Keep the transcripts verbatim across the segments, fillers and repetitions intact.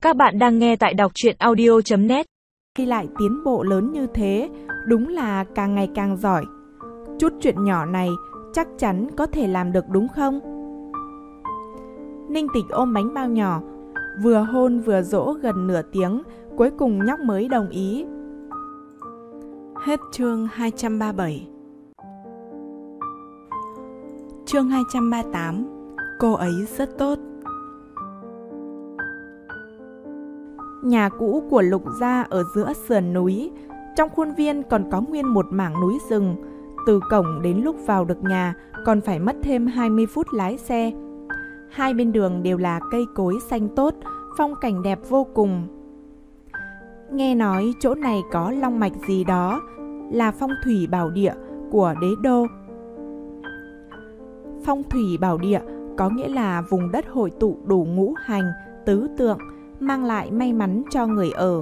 Các bạn đang nghe tại đọc truyện audio chấm net. Khi lại tiến bộ lớn như thế, đúng là càng ngày càng giỏi. Chút chuyện nhỏ này chắc chắn có thể làm được đúng không? Ninh Tịch ôm bánh bao nhỏ, vừa hôn vừa dỗ gần nửa tiếng, cuối cùng nhóc mới đồng ý. Hết chương hai trăm ba mươi bảy. Chương hai trăm ba mươi tám. Cô ấy rất tốt. Nhà cũ của Lục gia ở giữa sườn núi, trong khuôn viên còn có nguyên một mảng núi rừng. Từ cổng đến lúc vào được nhà còn phải mất thêm hai mươi phút lái xe. Hai bên đường đều là cây cối xanh tốt, phong cảnh đẹp vô cùng. Nghe nói chỗ này có long mạch gì đó, là phong thủy bảo địa của đế đô. Phong thủy bảo địa có nghĩa là vùng đất hội tụ đủ ngũ hành, tứ tượng, mang lại may mắn cho người ở.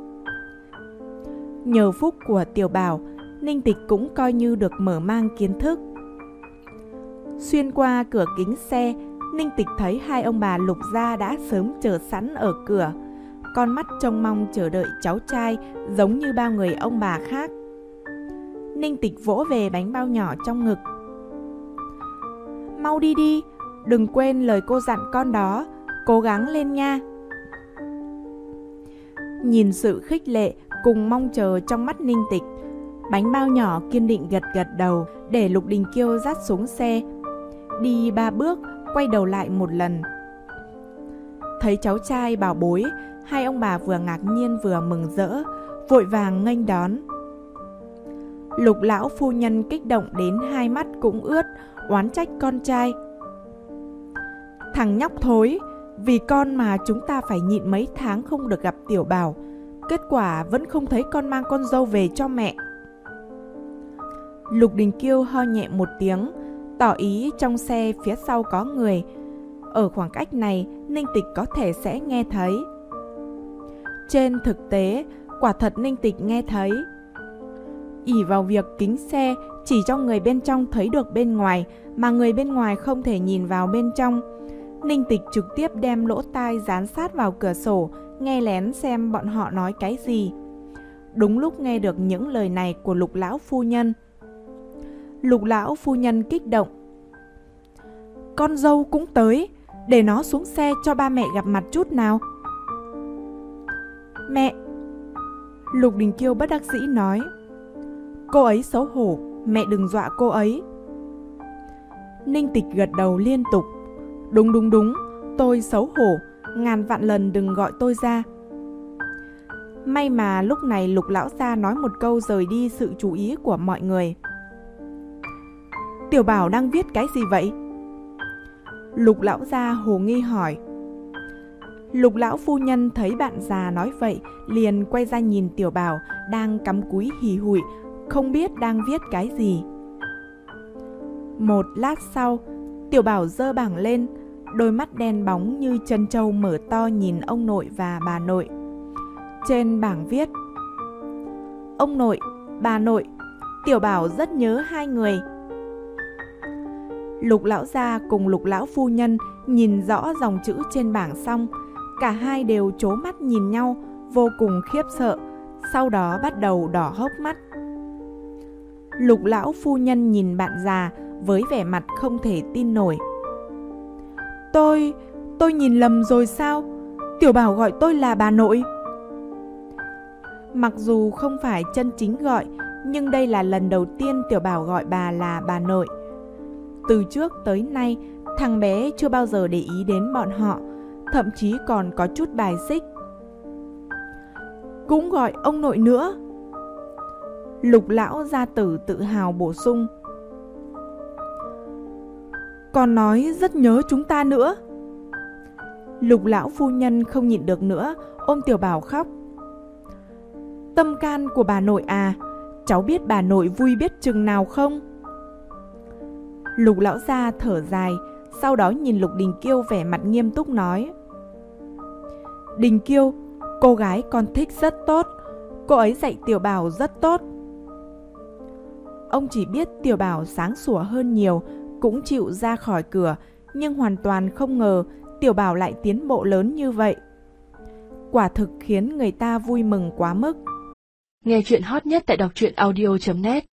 Nhờ phúc của Tiểu Bảo, Ninh Tịch cũng coi như được mở mang kiến thức. Xuyên qua cửa kính xe, Ninh Tịch thấy hai ông bà Lục gia đã sớm chờ sẵn ở cửa, con mắt trông mong chờ đợi cháu trai giống như bao người ông bà khác. Ninh Tịch vỗ về bánh bao nhỏ trong ngực. Mau đi đi, đừng quên lời cô dặn con đó, cố gắng lên nha. Nhìn sự khích lệ cùng mong chờ trong mắt Ninh Tịch, bánh bao nhỏ kiên định gật gật đầu để Lục Đình Kiêu dắt xuống xe. Đi ba bước, quay đầu lại một lần. Thấy cháu trai bảo bối, hai ông bà vừa ngạc nhiên vừa mừng rỡ, vội vàng nghênh đón. Lục lão phu nhân kích động đến hai mắt cũng ướt, oán trách con trai. Thằng nhóc thối, vì con mà chúng ta phải nhịn mấy tháng không được gặp Tiểu Bảo, kết quả vẫn không thấy con mang con dâu về cho mẹ. Lục Đình Kiêu ho nhẹ một tiếng, tỏ ý trong xe phía sau có người. Ở khoảng cách này, Ninh Tịch có thể sẽ nghe thấy. Trên thực tế, quả thật Ninh Tịch nghe thấy. Ỷ vào việc kính xe chỉ cho người bên trong thấy được bên ngoài, mà người bên ngoài không thể nhìn vào bên trong, Ninh Tịch trực tiếp đem lỗ tai dán sát vào cửa sổ, nghe lén xem bọn họ nói cái gì. Đúng lúc nghe được những lời này của Lục lão phu nhân. Lục lão phu nhân kích động. Con dâu cũng tới, để nó xuống xe cho ba mẹ gặp mặt chút nào. Mẹ! Lục Đình Kiêu bất đắc dĩ nói. Cô ấy xấu hổ, mẹ đừng dọa cô ấy. Ninh Tịch gật đầu liên tục. Đúng đúng đúng, tôi xấu hổ, ngàn vạn lần đừng gọi tôi ra. May mà lúc này Lục lão gia nói một câu rời đi sự chú ý của mọi người. Tiểu Bảo đang viết cái gì vậy? Lục lão gia hồ nghi hỏi. Lục lão phu nhân thấy bạn già nói vậy, liền quay ra nhìn Tiểu Bảo đang cắm cúi hì hụi, không biết đang viết cái gì. Một lát sau, Tiểu Bảo giơ bảng lên, đôi mắt đen bóng như chân trâu mở to nhìn ông nội và bà nội. Trên bảng viết: Ông nội, bà nội, Tiểu Bảo rất nhớ hai người. Lục lão gia cùng Lục lão phu nhân nhìn rõ dòng chữ trên bảng xong, cả hai đều trố mắt nhìn nhau, vô cùng khiếp sợ, sau đó bắt đầu đỏ hốc mắt. Lục lão phu nhân nhìn bạn già với vẻ mặt không thể tin nổi. Tôi, tôi nhìn lầm rồi sao? Tiểu Bảo gọi tôi là bà nội. Mặc dù không phải chân chính gọi, nhưng đây là lần đầu tiên Tiểu Bảo gọi bà là bà nội. Từ trước tới nay, thằng bé chưa bao giờ để ý đến bọn họ, thậm chí còn có chút bài xích. Cũng gọi ông nội nữa. Lục lão gia tử tự hào bổ sung. Còn nói rất nhớ chúng ta nữa. Lục lão phu nhân không nhịn được nữa, ôm Tiểu Bảo khóc. Tâm can của bà nội à, cháu biết bà nội vui biết chừng nào không? Lục lão gia thở dài, sau đó nhìn Lục Đình Kiêu vẻ mặt nghiêm túc nói. Đình Kiêu, cô gái con thích rất tốt, cô ấy dạy Tiểu Bảo rất tốt. Ông chỉ biết Tiểu Bảo sáng sủa hơn nhiều, cũng chịu ra khỏi cửa, nhưng hoàn toàn không ngờ Tiểu Bảo lại tiến bộ lớn như vậy. quả thực khiến người ta vui mừng quá mức. Nghe chuyện hot nhất tại đọc truyện audio chấm net.